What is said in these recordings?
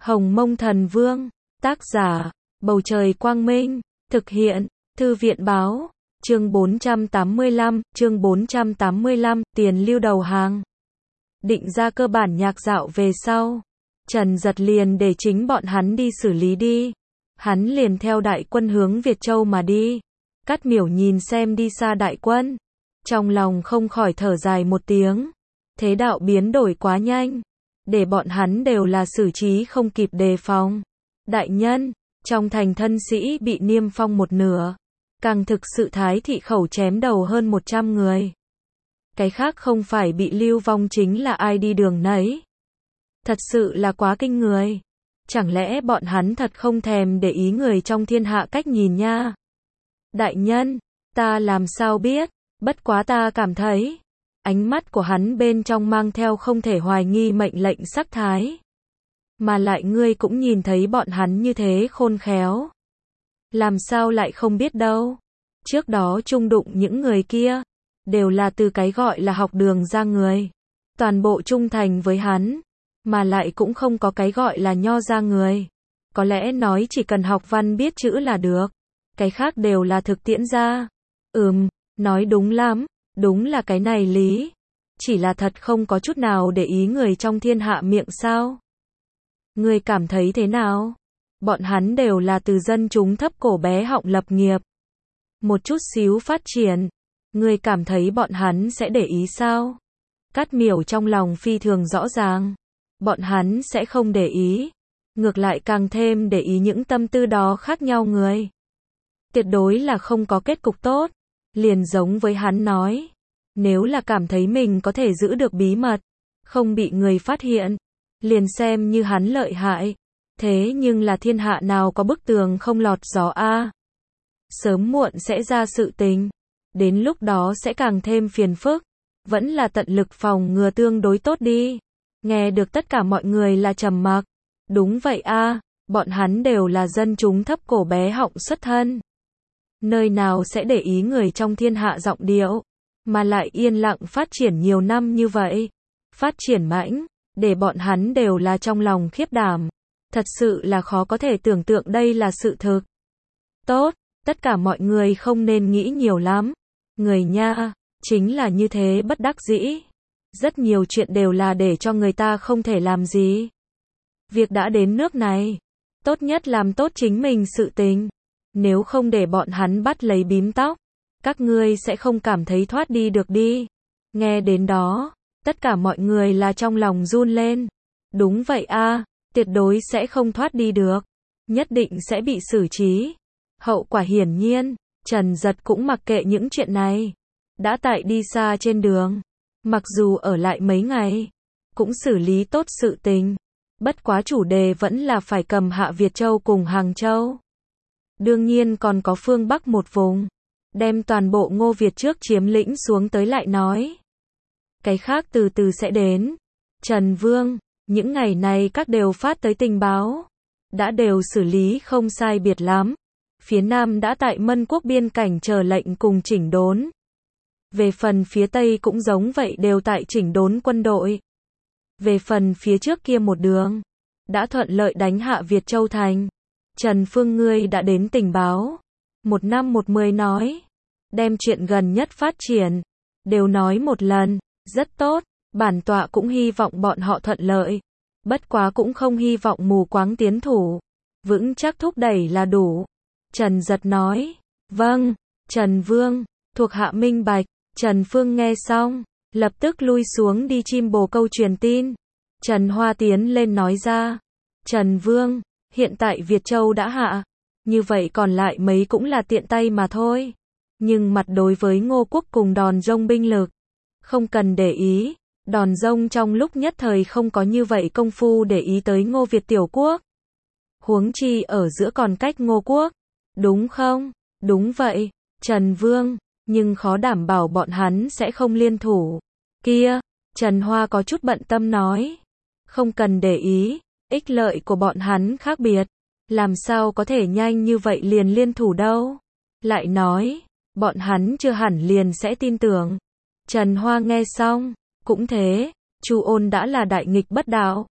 Hồng Mông Thần Vương, tác giả, Bầu Trời Quang Minh, thực hiện, Thư viện Báo, chương 485, tiền lưu đầu hàng. Định ra cơ bản nhạc dạo về sau, Trần Giật liền để chính bọn hắn đi xử lý đi. Hắn liền theo đại quân hướng Việt Châu mà đi. Cát Miểu nhìn xem đi xa đại quân, trong lòng không khỏi thở dài một tiếng. Thế đạo biến đổi quá nhanh, để bọn hắn đều là xử trí không kịp đề phòng. Đại nhân, trong thành thân sĩ bị niêm phong một nửa, càng thực sự Thái thị khẩu chém đầu hơn 100 người. Cái khác không phải bị lưu vong chính là ai đi đường nấy. Thật sự là quá kinh người. Chẳng lẽ bọn hắn thật không thèm để ý người trong thiên hạ cách nhìn nha? Đại nhân, ta làm sao biết, bất quá ta cảm thấy. Ánh mắt của hắn bên trong mang theo không thể hoài nghi mệnh lệnh sắc thái. Mà lại ngươi cũng nhìn thấy bọn hắn như thế khôn khéo. Làm sao lại không biết đâu. Trước đó chung đụng những người kia, đều là từ cái gọi là học đường ra người. Toàn bộ trung thành với hắn, mà lại cũng không có cái gọi là nho ra người. Có lẽ nói chỉ cần học văn biết chữ là được. Cái khác đều là thực tiễn ra. Nói đúng lắm, đúng là cái này lý. Chỉ là thật không có chút nào để ý người trong thiên hạ miệng sao. Ngươi cảm thấy thế nào? Bọn hắn đều là từ dân chúng thấp cổ bé họng lập nghiệp. Một chút xíu phát triển. Ngươi cảm thấy bọn hắn sẽ để ý sao? Cát Miểu trong lòng phi thường rõ ràng. Bọn hắn sẽ không để ý. Ngược lại càng thêm để ý những tâm tư đó khác nhau người. Tuyệt đối là không có kết cục tốt. Liền giống với hắn nói. Nếu là cảm thấy mình có thể giữ được bí mật, không bị người phát hiện, liền xem như hắn lợi hại. Thế nhưng là thiên hạ nào có bức tường không lọt gió a? Sớm muộn sẽ ra sự tình. Đến lúc đó sẽ càng thêm phiền phức. Vẫn là tận lực phòng ngừa tương đối tốt đi. Nghe được tất cả mọi người là trầm mặc. Đúng vậy a, bọn hắn đều là dân chúng thấp cổ bé họng xuất thân. Nơi nào sẽ để ý người trong thiên hạ giọng điệu, mà lại yên lặng phát triển nhiều năm như vậy. Phát triển mãnh, để bọn hắn đều là trong lòng khiếp đảm. Thật sự là khó có thể tưởng tượng đây là sự thực. Tốt, tất cả mọi người không nên nghĩ nhiều lắm. Người nha, chính là như thế bất đắc dĩ. Rất nhiều chuyện đều là để cho người ta không thể làm gì. Việc đã đến nước này, tốt nhất làm tốt chính mình sự tình. Nếu không để bọn hắn bắt lấy bím tóc, các ngươi sẽ không cảm thấy thoát đi được đi. Nghe đến đó, tất cả mọi người là trong lòng run lên. Đúng vậy a, tuyệt đối sẽ không thoát đi được. Nhất định sẽ bị xử trí. Hậu quả hiển nhiên, Trần Giật cũng mặc kệ những chuyện này. Đã tại đi xa trên đường, mặc dù ở lại mấy ngày, cũng xử lý tốt sự tình. Bất quá chủ đề vẫn là phải cầm hạ Việt Châu cùng Hàng Châu. Đương nhiên còn có phương Bắc một vùng. Đem toàn bộ Ngô Việt trước chiếm lĩnh xuống tới lại nói. Cái khác từ từ sẽ đến. Trần Vương, những ngày này các đều phát tới tình báo. Đã đều xử lý không sai biệt lắm. Phía Nam đã tại Mân Quốc biên cảnh chờ lệnh cùng chỉnh đốn. Về phần phía Tây cũng giống vậy đều tại chỉnh đốn quân đội. Về phần phía trước kia một đường, đã thuận lợi đánh hạ Việt Châu thành. Trần Phương ngươi đã đến tình báo. 1/10 nói. Đem chuyện gần nhất phát triển. Đều nói một lần. Rất tốt. Bản tọa cũng hy vọng bọn họ thuận lợi. Bất quá cũng không hy vọng mù quáng tiến thủ. Vững chắc thúc đẩy là đủ. Trần Giật nói. Vâng, Trần Vương. Thuộc hạ minh bạch. Trần Phương nghe xong, lập tức lui xuống đi chim bồ câu truyền tin. Trần Hoa tiến lên nói ra. Trần Vương, hiện tại Việt Châu đã hạ. Như vậy còn lại mấy cũng là tiện tay mà thôi. Nhưng mặt đối với Ngô Quốc cùng đòn rông binh lực. Không cần để ý. Đòn rông trong lúc nhất thời không có như vậy công phu để ý tới Ngô Việt tiểu quốc. Huống chi ở giữa còn cách Ngô Quốc. Đúng không? Đúng vậy, Trần Vương. Nhưng khó đảm bảo bọn hắn sẽ không liên thủ. Kia, Trần Hoa có chút bận tâm nói. Không cần để ý, ích lợi của bọn hắn khác biệt. Làm sao có thể nhanh như vậy liền liên thủ đâu. Lại nói, bọn hắn chưa hẳn liền sẽ tin tưởng. Trần Hoa nghe xong, cũng thế, Chu Ôn đã là đại nghịch bất đạo.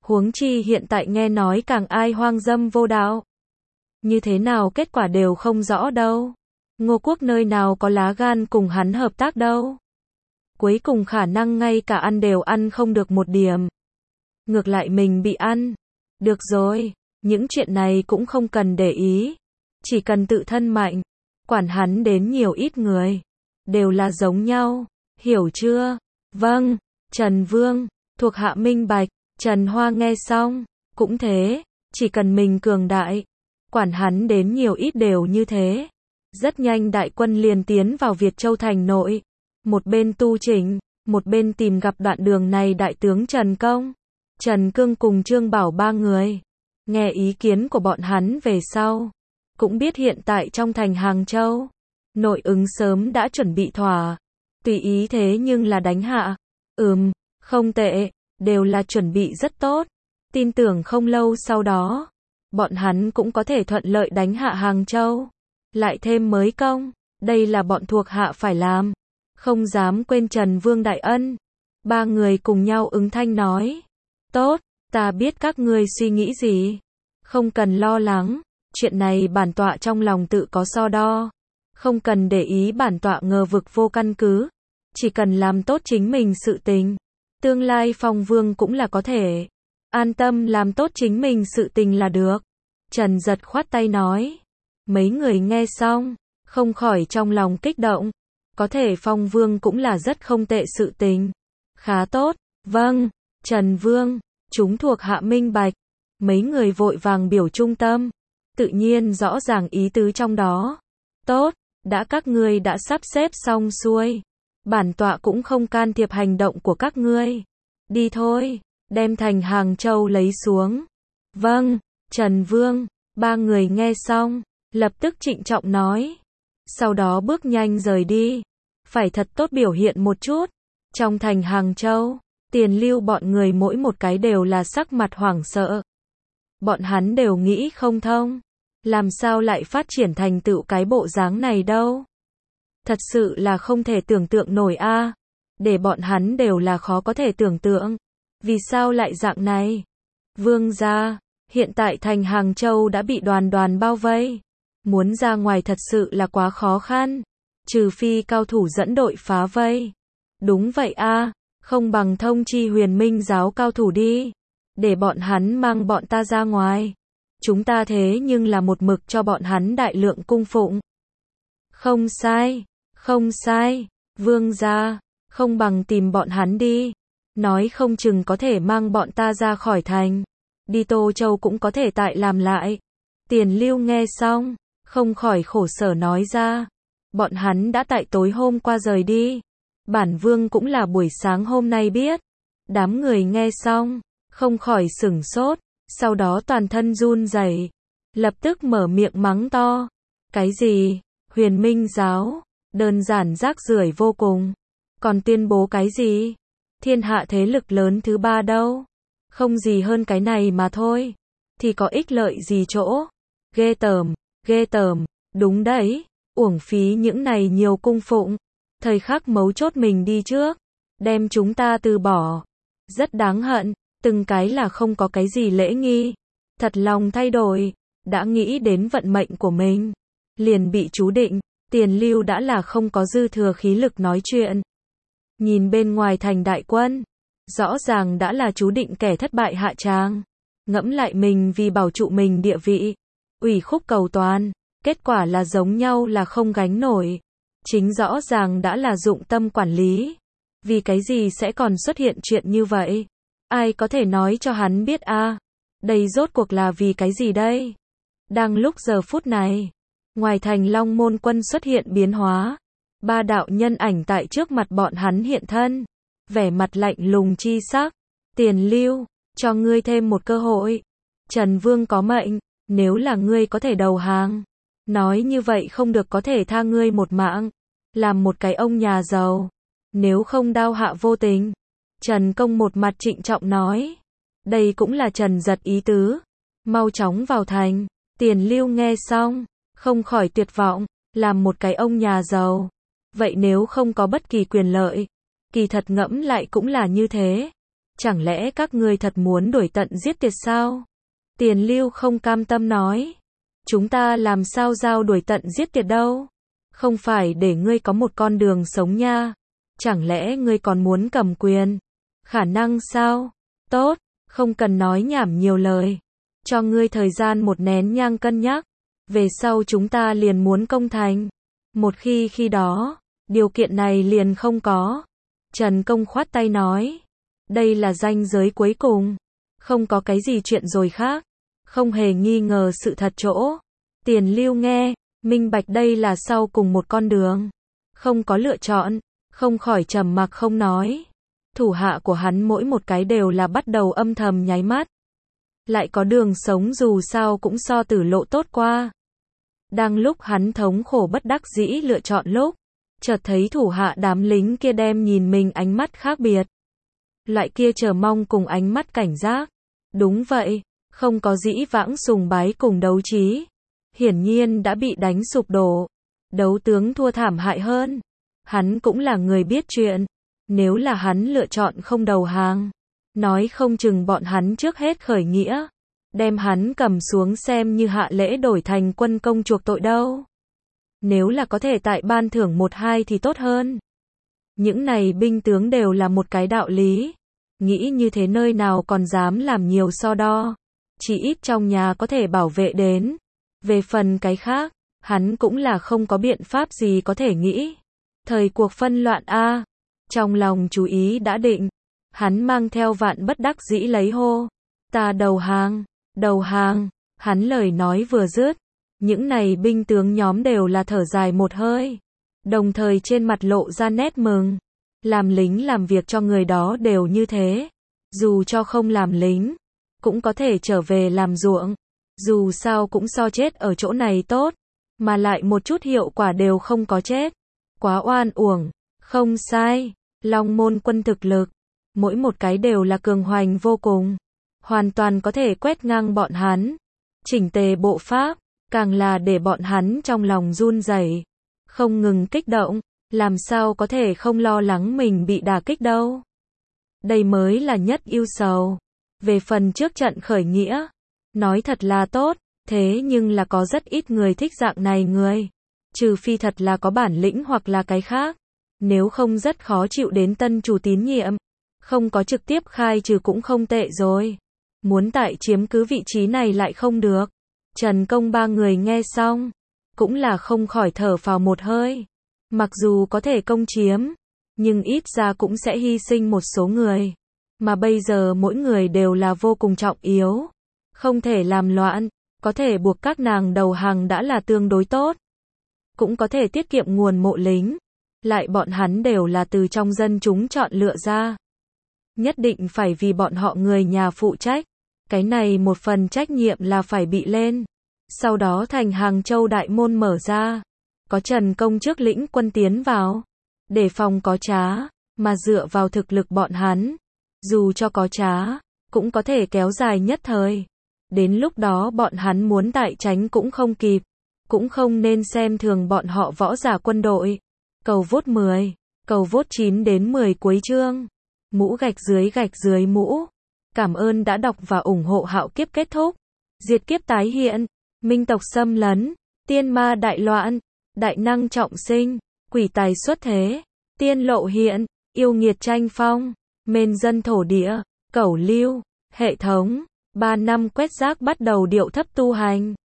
Huống chi hiện tại nghe nói càng ai hoang dâm vô đạo. Như thế nào kết quả đều không rõ đâu. Ngô Quốc nơi nào có lá gan cùng hắn hợp tác đâu. Cuối cùng khả năng ngay cả ăn đều ăn không được một điểm. Ngược lại mình bị ăn. Được rồi, những chuyện này cũng không cần để ý. Chỉ cần tự thân mạnh. Quản hắn đến nhiều ít người. Đều là giống nhau. Hiểu chưa? Vâng, Trần Vương, thuộc hạ minh bạch. Trần Hoa nghe xong. Cũng thế, chỉ cần mình cường đại. Quản hắn đến nhiều ít đều như thế. Rất nhanh đại quân liền tiến vào Việt Châu thành nội. Một bên tu chỉnh, một bên tìm gặp đoạn đường này đại tướng Trần Công, Trần Cương cùng Trương Bảo ba người. Nghe ý kiến của bọn hắn về sau. Cũng biết hiện tại trong thành Hàng Châu, nội ứng sớm đã chuẩn bị thỏa. Tùy ý thế nhưng là đánh hạ. Không tệ, đều là chuẩn bị rất tốt. Tin tưởng không lâu sau đó, bọn hắn cũng có thể thuận lợi đánh hạ Hàng Châu. Lại thêm mới công, đây là bọn thuộc hạ phải làm. Không dám quên Trần Vương đại ân. Ba người cùng nhau ứng thanh nói. Tốt, ta biết các ngươi suy nghĩ gì. Không cần lo lắng, chuyện này bản tọa trong lòng tự có so đo. Không cần để ý bản tọa ngờ vực vô căn cứ. Chỉ cần làm tốt chính mình sự tình. Tương lai Phong Vương cũng là có thể. An tâm làm tốt chính mình sự tình là được. Trần Giật khoát tay nói. Mấy người nghe xong, không khỏi trong lòng kích động. Có thể Phong Vương cũng là rất không tệ sự tình. Khá tốt, vâng, Trần Vương, chúng thuộc hạ minh bạch. Mấy người vội vàng biểu trung tâm. Tự nhiên rõ ràng ý tứ trong đó. Tốt, đã các ngươi đã sắp xếp xong xuôi. Bản tọa cũng không can thiệp hành động của các ngươi. Đi thôi, đem thành Hàng Châu lấy xuống. Vâng, Trần Vương, ba người nghe xong, lập tức trịnh trọng nói. Sau đó bước nhanh rời đi. Phải thật tốt biểu hiện một chút. Trong thành Hàng Châu, Tiền Lưu bọn người mỗi một cái đều là sắc mặt hoảng sợ. Bọn hắn đều nghĩ không thông. Làm sao lại phát triển thành tựu cái bộ dáng này đâu. Thật sự là không thể tưởng tượng nổi a. Để bọn hắn đều là khó có thể tưởng tượng. Vì sao lại dạng này? Vương gia, hiện tại thành Hàng Châu đã bị đoàn đoàn bao vây. Muốn ra ngoài thật sự là quá khó khăn. Trừ phi cao thủ dẫn đội phá vây. Đúng vậy a, không bằng thông chi Huyền Minh giáo cao thủ đi. Để bọn hắn mang bọn ta ra ngoài. Chúng ta thế nhưng là một mực cho bọn hắn đại lượng cung phụng. Không sai, không sai, vương gia, không bằng tìm bọn hắn đi. Nói không chừng có thể mang bọn ta ra khỏi thành. Đi Tô Châu cũng có thể tại làm lại. Tiền Lưu nghe xong, không khỏi khổ sở nói ra. Bọn hắn đã tại tối hôm qua rời đi. Bản vương cũng là buổi sáng hôm nay biết. Đám người nghe xong, không khỏi sửng sốt. Sau đó toàn thân run rẩy, lập tức mở miệng mắng to. Cái gì? Huyền Minh giáo? Đơn giản rác rưởi vô cùng. Còn tuyên bố cái gì? Thiên hạ thế lực lớn thứ ba đâu? Không gì hơn cái này mà thôi. Thì có ích lợi gì chỗ? Ghê tởm, ghê tởm. Đúng đấy, uổng phí những này nhiều cung phụng. Thời khắc mấu chốt mình đi trước, đem chúng ta từ bỏ. Rất đáng hận. Từng cái là không có cái gì lễ nghi. Thật lòng thay đổi. Đã nghĩ đến vận mệnh của mình. Liền bị chú định. Tiền Lưu đã là không có dư thừa khí lực nói chuyện. Nhìn bên ngoài thành đại quân. Rõ ràng đã là chú định kẻ thất bại hạ tràng. Ngẫm lại mình vì bảo trụ mình địa vị. Ủy khúc cầu toàn. Kết quả là giống nhau là không gánh nổi. Chính rõ ràng đã là dụng tâm quản lý. Vì cái gì sẽ còn xuất hiện chuyện như vậy? Ai có thể nói cho hắn biết a? Đây rốt cuộc là vì cái gì đây? Đang lúc giờ phút này, ngoài thành Long Môn quân xuất hiện biến hóa. Ba đạo nhân ảnh tại trước mặt bọn hắn hiện thân. Vẻ mặt lạnh lùng chi sắc. Tiền Lưu, cho ngươi thêm một cơ hội. Trần Vương có mệnh, nếu là ngươi có thể đầu hàng. Nói như vậy không được có thể tha ngươi một mạng. Làm một cái ông nhà giàu. Nếu không đao hạ vô tình. Trần Công một mặt trịnh trọng nói. Đây cũng là Trần Giật ý tứ. Mau chóng vào thành. Tiền Lưu nghe xong, không khỏi tuyệt vọng. Làm một cái ông nhà giàu. Vậy nếu không có bất kỳ quyền lợi, kỳ thật ngẫm lại cũng là như thế. Chẳng lẽ các ngươi thật muốn đuổi tận giết tuyệt sao? Tiền Lưu không cam tâm nói. Chúng ta làm sao giao đuổi tận giết tuyệt đâu? Không phải để ngươi có một con đường sống nha. Chẳng lẽ ngươi còn muốn cầm quyền? Khả năng sao? Tốt, không cần nói nhảm nhiều lời. Cho ngươi thời gian 1 nén nhang cân nhắc. Về sau chúng ta liền muốn công thành. Một khi đó, điều kiện này liền không có. Trần Công khoát tay nói. Đây là ranh giới cuối cùng. Không có cái gì chuyện rồi khác. Không hề nghi ngờ sự thật chỗ. Tiền Lưu nghe, minh bạch đây là sau cùng một con đường. Không có lựa chọn, không khỏi trầm mặc không nói. Thủ hạ của hắn mỗi một cái đều là bắt đầu âm thầm nháy mắt. Lại có đường sống dù sao cũng so Tử Lộ tốt qua. Đang lúc hắn thống khổ bất đắc dĩ lựa chọn lúc, chợt thấy thủ hạ đám lính kia đem nhìn mình ánh mắt khác biệt. Loại kia chờ mong cùng ánh mắt cảnh giác. Đúng vậy, không có dĩ vãng sùng bái cùng đấu trí. Hiển nhiên đã bị đánh sụp đổ. Đấu tướng thua thảm hại hơn. Hắn cũng là người biết chuyện. Nếu là hắn lựa chọn không đầu hàng, nói không chừng bọn hắn trước hết khởi nghĩa, đem hắn cầm xuống xem như hạ lễ đổi thành quân công chuộc tội đâu. Nếu là có thể tại ban thưởng 1-2 thì tốt hơn. Những này binh tướng đều là một cái đạo lý. Nghĩ như thế nơi nào còn dám làm nhiều so đo. Chỉ ít trong nhà có thể bảo vệ đến. Về phần cái khác, hắn cũng là không có biện pháp gì có thể nghĩ. Thời cuộc phân loạn a. Trong lòng chú ý đã định. Hắn mang theo vạn bất đắc dĩ lấy hô. Ta đầu hàng, đầu hàng. Hắn lời nói vừa dứt. Những này binh tướng nhóm đều là thở dài một hơi. Đồng thời trên mặt lộ ra nét mừng. Làm lính làm việc cho người đó đều như thế. Dù cho không làm lính, cũng có thể trở về làm ruộng. Dù sao cũng so chết ở chỗ này tốt. Mà lại một chút hiệu quả đều không có chết. Quá oan uổng. Không sai. Long Môn quân thực lực. Mỗi một cái đều là cường hoành vô cùng. Hoàn toàn có thể quét ngang bọn hắn. Chỉnh tề bộ pháp. Càng là để bọn hắn trong lòng run rẩy. Không ngừng kích động. Làm sao có thể không lo lắng mình bị đả kích đâu. Đây mới là nhất ưu sầu. Về phần trước trận khởi nghĩa. Nói thật là tốt. Thế nhưng là có rất ít người thích dạng này người. Trừ phi thật là có bản lĩnh hoặc là cái khác. Nếu không rất khó chịu đến tân chủ tín nhiệm. Không có trực tiếp khai trừ cũng không tệ rồi. Muốn tại chiếm cứ vị trí này lại không được. Trần Công ba người nghe xong. Cũng là không khỏi thở phào một hơi. Mặc dù có thể công chiếm. Nhưng ít ra cũng sẽ hy sinh một số người. Mà bây giờ mỗi người đều là vô cùng trọng yếu. Không thể làm loạn. Có thể buộc các nàng đầu hàng đã là tương đối tốt. Cũng có thể tiết kiệm nguồn mộ lính. Lại bọn hắn đều là từ trong dân chúng chọn lựa ra. Nhất định phải vì bọn họ người nhà phụ trách. Cái này một phần trách nhiệm là phải bị lên. Sau đó thành Hàng Châu đại môn mở ra. Có Trần Công trước lĩnh quân tiến vào. Để phòng có trá. Mà dựa vào thực lực bọn hắn. Dù cho có trá. Cũng có thể kéo dài nhất thời. Đến lúc đó bọn hắn muốn tại tránh cũng không kịp. Cũng không nên xem thường bọn họ võ giả quân đội. Cầu vote 10. Cầu vote 9 đến 10 cuối chương. Mũ gạch dưới mũ. Cảm ơn đã đọc và ủng hộ Hạo Kiếp kết thúc. Diệt kiếp tái hiện. Minh tộc xâm lấn. Tiên ma đại loạn. Đại năng trọng sinh. Quỷ tài xuất thế. Tiên lộ hiện. Yêu nghiệt tranh phong. Mên dân thổ địa. Cẩu lưu. Hệ thống. 3 năm quét rác bắt đầu điệu thấp tu hành.